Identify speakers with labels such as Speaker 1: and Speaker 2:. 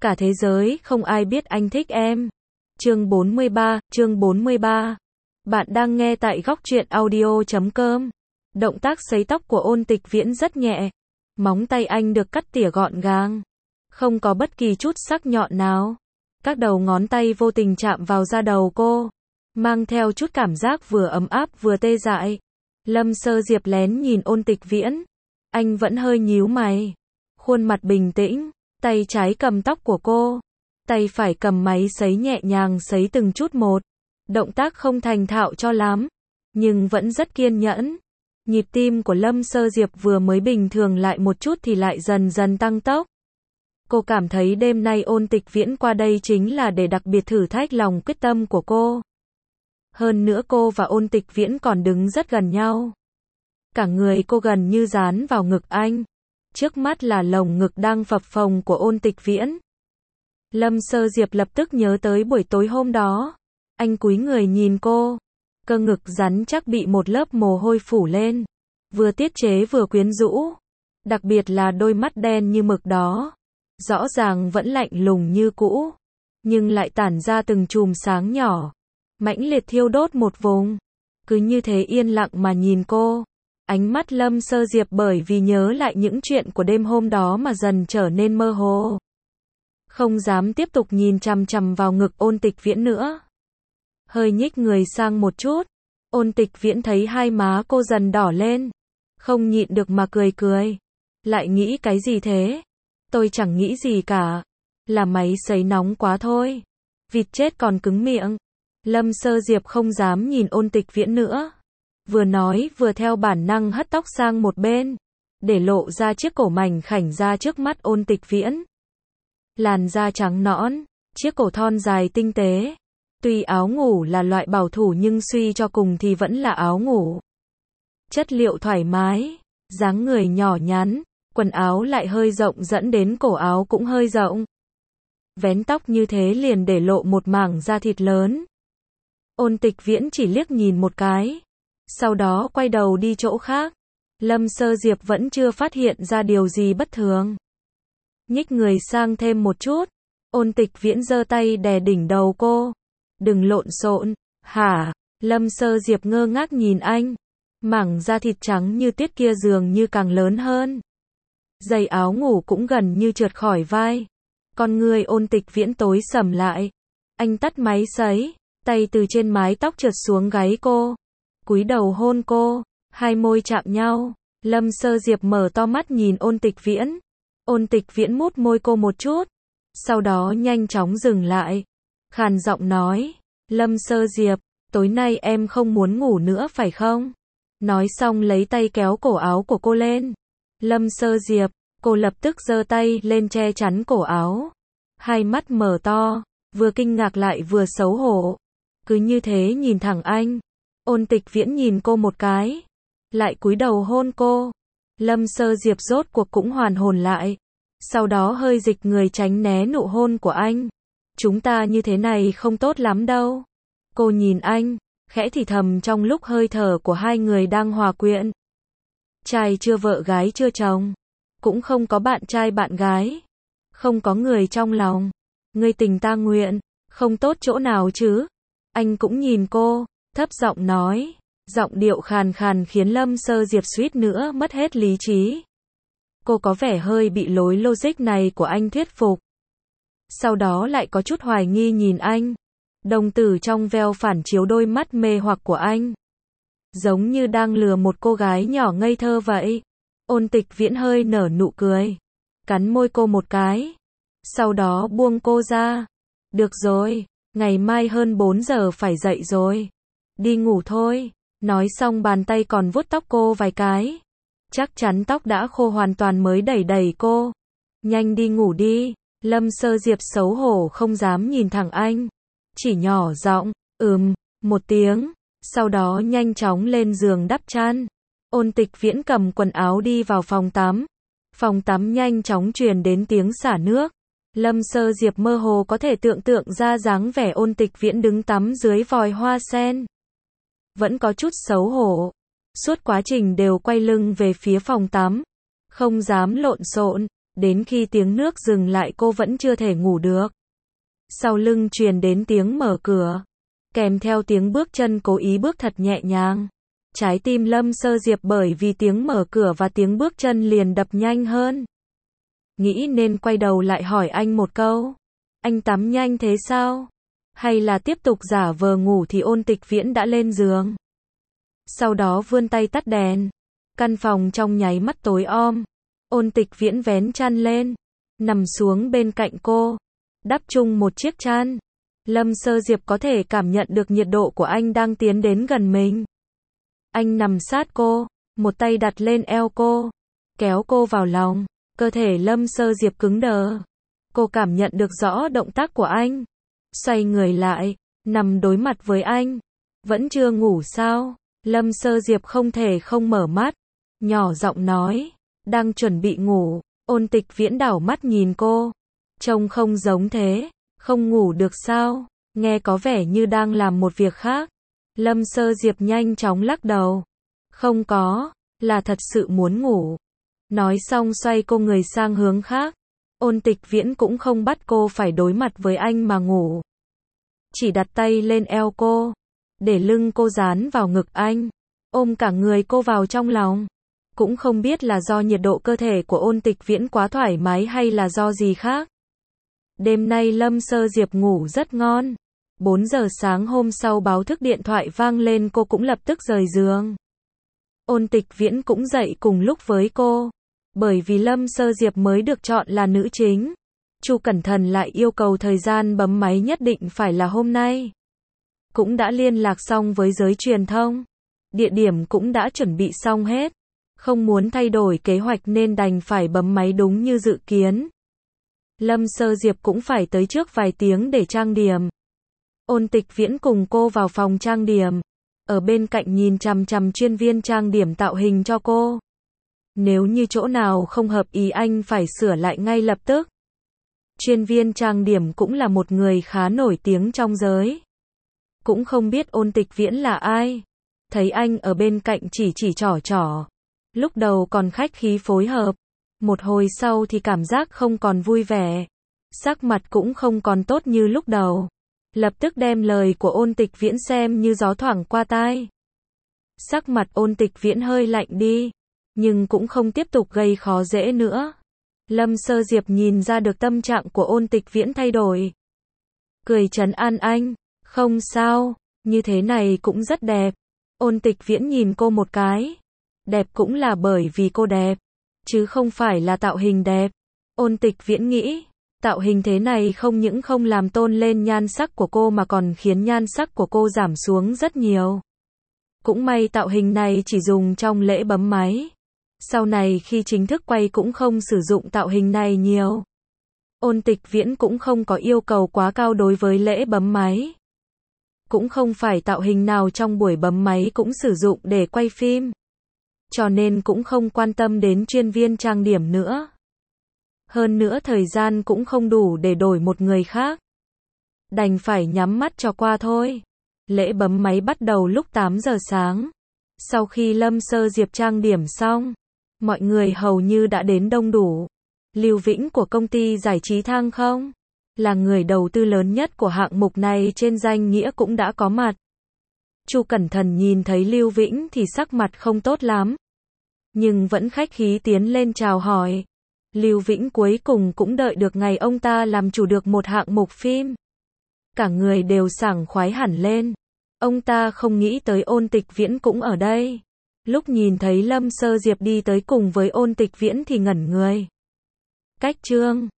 Speaker 1: Cả thế giới không ai biết anh thích em. Chương 43. Bạn đang nghe tại góc truyện audio.com. Động tác sấy tóc của Ôn Tịch Viễn rất nhẹ. Móng tay anh được cắt tỉa gọn gàng. Không có bất kỳ chút sắc nhọn nào. Các đầu ngón tay vô tình chạm vào da đầu cô. Mang theo chút cảm giác vừa ấm áp vừa tê dại. Lâm Sơ Diệp lén nhìn Ôn Tịch Viễn. Anh vẫn hơi nhíu mày. Khuôn mặt bình tĩnh. Tay trái cầm tóc của cô. Tay phải cầm máy sấy nhẹ nhàng sấy từng chút một. Động tác không thành thạo cho lắm. Nhưng vẫn rất kiên nhẫn. Nhịp tim của Lâm Sơ Diệp vừa mới bình thường lại một chút thì lại dần dần tăng tốc. Cô cảm thấy đêm nay Ôn Tịch Viễn qua đây chính là để đặc biệt thử thách lòng quyết tâm của cô. Hơn nữa cô và Ôn Tịch Viễn còn đứng rất gần nhau. Cả người cô gần như dán vào ngực anh. Trước mắt là lồng ngực đang phập phồng của Ôn Tịch Viễn. Lâm Sơ Diệp lập tức nhớ tới buổi tối hôm đó. Anh cúi người nhìn cô. Cơ ngực rắn chắc bị một lớp mồ hôi phủ lên. Vừa tiết chế vừa quyến rũ. Đặc biệt là đôi mắt đen như mực đó. Rõ ràng vẫn lạnh lùng như cũ. Nhưng lại tản ra từng chùm sáng nhỏ. Mãnh liệt thiêu đốt một vùng. Cứ như thế yên lặng mà nhìn cô. Ánh mắt Lâm Sơ Diệp bởi vì nhớ lại những chuyện của đêm hôm đó mà dần trở nên mơ hồ. Không dám tiếp tục nhìn chằm chằm vào ngực Ôn Tịch Viễn nữa. Hơi nhích người sang một chút. Ôn Tịch Viễn thấy hai má cô dần đỏ lên. Không nhịn được mà cười cười. Lại nghĩ cái gì thế? Tôi chẳng nghĩ gì cả. Là máy sấy nóng quá thôi. Vịt chết còn cứng miệng. Lâm Sơ Diệp không dám nhìn Ôn Tịch Viễn nữa. Vừa nói vừa theo bản năng hất tóc sang một bên. Để lộ ra chiếc cổ mảnh khảnh ra trước mắt Ôn Tịch Viễn. Làn da trắng nõn. Chiếc cổ thon dài tinh tế. Tuy áo ngủ là loại bảo thủ nhưng suy cho cùng thì vẫn là áo ngủ. Chất liệu thoải mái. Dáng người nhỏ nhắn. Quần áo lại hơi rộng dẫn đến cổ áo cũng hơi rộng. Vén tóc như thế liền để lộ một mảng da thịt lớn. Ôn Tịch Viễn chỉ liếc nhìn một cái. Sau đó quay đầu đi chỗ khác. Lâm Sơ Diệp vẫn chưa phát hiện ra điều gì bất thường. Nhích người sang thêm một chút. Ôn Tịch Viễn giơ tay đè đỉnh đầu cô. Đừng lộn xộn. Hả? Lâm Sơ Diệp ngơ ngác nhìn anh. Mảng da thịt trắng như tuyết kia dường như càng lớn hơn. Giày áo ngủ cũng gần như trượt khỏi vai. Con người Ôn Tịch Viễn tối sầm lại. Anh tắt máy sấy. Tay từ trên mái tóc trượt xuống gáy cô. Cúi đầu hôn cô. Hai môi chạm nhau. Lâm Sơ Diệp mở to mắt nhìn Ôn Tịch Viễn. Ôn Tịch Viễn mút môi cô một chút. Sau đó nhanh chóng dừng lại. Khàn giọng nói. Lâm Sơ Diệp, tối nay em không muốn ngủ nữa phải không? Nói xong lấy tay kéo cổ áo của cô lên. Lâm Sơ Diệp, cô lập tức giơ tay lên che chắn cổ áo. Hai mắt mở to, vừa kinh ngạc lại vừa xấu hổ. Cứ như thế nhìn thẳng anh. Ôn Tịch Viễn nhìn cô một cái. Lại cúi đầu hôn cô. Lâm Sơ Diệp rốt cuộc cũng hoàn hồn lại. Sau đó hơi dịch người tránh né nụ hôn của anh. Chúng ta như thế này không tốt lắm đâu. Cô nhìn anh, khẽ thì thầm trong lúc hơi thở của hai người đang hòa quyện. Trai chưa vợ gái chưa chồng. Cũng không có bạn trai bạn gái. Không có người trong lòng. Ngươi tình ta nguyện. Không tốt chỗ nào chứ. Anh cũng nhìn cô, thấp giọng nói. Giọng điệu khàn khàn khiến Lâm Sơ Diệp suýt nữa mất hết lý trí. Cô có vẻ hơi bị lối logic này của anh thuyết phục. Sau đó lại có chút hoài nghi nhìn anh. Đồng tử trong veo phản chiếu đôi mắt mê hoặc của anh. Giống như đang lừa một cô gái nhỏ ngây thơ vậy. Ôn Tịch Viễn hơi nở nụ cười. Cắn môi cô một cái. Sau đó buông cô ra. Được rồi, ngày mai hơn 4 giờ phải dậy rồi. Đi ngủ thôi. Nói xong bàn tay còn vuốt tóc cô vài cái. Chắc chắn tóc đã khô hoàn toàn mới đẩy đẩy cô. Nhanh đi ngủ đi. Lâm Sơ Diệp xấu hổ không dám nhìn thẳng anh. Chỉ nhỏ giọng, một tiếng. Sau đó nhanh chóng lên giường đắp chăn. Ôn Tịch Viễn cầm quần áo đi vào phòng tắm. Phòng tắm nhanh chóng truyền đến tiếng xả nước. Lâm Sơ Diệp mơ hồ có thể tưởng tượng ra dáng vẻ Ôn Tịch Viễn đứng tắm dưới vòi hoa sen. Vẫn có chút xấu hổ. Suốt quá trình đều quay lưng về phía phòng tắm. Không dám lộn xộn. Đến khi tiếng nước dừng lại cô vẫn chưa thể ngủ được. Sau lưng truyền đến tiếng mở cửa, kèm theo tiếng bước chân cố ý bước thật nhẹ nhàng. Trái tim Lâm Sơ Diệp bởi vì tiếng mở cửa và tiếng bước chân liền đập nhanh hơn. Nghĩ nên quay đầu lại hỏi anh một câu. Anh tắm nhanh thế sao? Hay là tiếp tục giả vờ ngủ thì Ôn Tịch Viễn đã lên giường. Sau đó vươn tay tắt đèn. Căn phòng trong nháy mắt tối om. Ôn Tịch Viễn vén chăn lên, nằm xuống bên cạnh cô, đắp chung một chiếc chăn. Lâm Sơ Diệp có thể cảm nhận được nhiệt độ của anh đang tiến đến gần mình. Anh nằm sát cô, một tay đặt lên eo cô, kéo cô vào lòng. Cơ thể Lâm Sơ Diệp cứng đờ. Cô cảm nhận được rõ động tác của anh. Xoay người lại, nằm đối mặt với anh. Vẫn chưa ngủ sao? Lâm Sơ Diệp không thể không mở mắt, nhỏ giọng nói, đang chuẩn bị ngủ. Ôn Tịch Viễn đảo mắt nhìn cô, trông không giống thế. Không ngủ được sao? Nghe có vẻ như đang làm một việc khác. Lâm Sơ Diệp nhanh chóng lắc đầu. Không có, là thật sự muốn ngủ. Nói xong xoay cô người sang hướng khác. Ôn Tịch Viễn cũng không bắt cô phải đối mặt với anh mà ngủ. Chỉ đặt tay lên eo cô, để lưng cô dán vào ngực anh, ôm cả người cô vào trong lòng. Cũng không biết là do nhiệt độ cơ thể của Ôn Tịch Viễn quá thoải mái hay là do gì khác. Đêm nay Lâm Sơ Diệp ngủ rất ngon. 4 giờ sáng hôm sau báo thức điện thoại vang lên, cô cũng lập tức rời giường. Ôn Tịch Viễn cũng dậy cùng lúc với cô. Bởi vì Lâm Sơ Diệp mới được chọn là nữ chính, Chu Cẩn Thần lại yêu cầu thời gian bấm máy nhất định phải là hôm nay. Cũng đã liên lạc xong với giới truyền thông. Địa điểm cũng đã chuẩn bị xong hết. Không muốn thay đổi kế hoạch nên đành phải bấm máy đúng như dự kiến. Lâm Sơ Diệp cũng phải tới trước vài tiếng để trang điểm. Ôn Tịch Viễn cùng cô vào phòng trang điểm. Ở bên cạnh nhìn chằm chằm chuyên viên trang điểm tạo hình cho cô. Nếu như chỗ nào không hợp ý anh phải sửa lại ngay lập tức. Chuyên viên trang điểm cũng là một người khá nổi tiếng trong giới. Cũng không biết Ôn Tịch Viễn là ai. Thấy anh ở bên cạnh chỉ trỏ. Lúc đầu còn khách khí phối hợp. Một hồi sau thì cảm giác không còn vui vẻ. Sắc mặt cũng không còn tốt như lúc đầu. Lập tức đem lời của Ôn Tịch Viễn xem như gió thoảng qua tai. Sắc mặt Ôn Tịch Viễn hơi lạnh đi. Nhưng cũng không tiếp tục gây khó dễ nữa. Lâm Sơ Diệp nhìn ra được tâm trạng của Ôn Tịch Viễn thay đổi. Cười trấn an anh. Không sao, như thế này cũng rất đẹp. Ôn Tịch Viễn nhìn cô một cái. Đẹp cũng là bởi vì cô đẹp, chứ không phải là tạo hình đẹp. Ôn Tịch Viễn nghĩ, tạo hình thế này không những không làm tôn lên nhan sắc của cô mà còn khiến nhan sắc của cô giảm xuống rất nhiều. Cũng may tạo hình này chỉ dùng trong lễ bấm máy. Sau này khi chính thức quay cũng không sử dụng tạo hình này nhiều. Ôn Tịch Viễn cũng không có yêu cầu quá cao đối với lễ bấm máy. Cũng không phải tạo hình nào trong buổi bấm máy cũng sử dụng để quay phim. Cho nên cũng không quan tâm đến chuyên viên trang điểm nữa. Hơn nữa thời gian cũng không đủ để đổi một người khác. Đành phải nhắm mắt cho qua thôi. Lễ bấm máy bắt đầu lúc 8 giờ sáng. Sau khi Lâm Sơ Diệp trang điểm xong, mọi người hầu như đã đến đông đủ. Lưu Vĩnh của công ty giải trí Thang Không, là người đầu tư lớn nhất của hạng mục này trên danh nghĩa cũng đã có mặt. Chu Cẩn Thần nhìn thấy Lưu Vĩnh thì sắc mặt không tốt lắm. Nhưng vẫn khách khí tiến lên chào hỏi. Lưu Vĩnh cuối cùng cũng đợi được ngày ông ta làm chủ được một hạng mục phim. Cả người đều sảng khoái hẳn lên. Ông ta không nghĩ tới Ôn Tịch Viễn cũng ở đây. Lúc nhìn thấy Lâm Sơ Diệp đi tới cùng với Ôn Tịch Viễn thì ngẩn người. Cách chương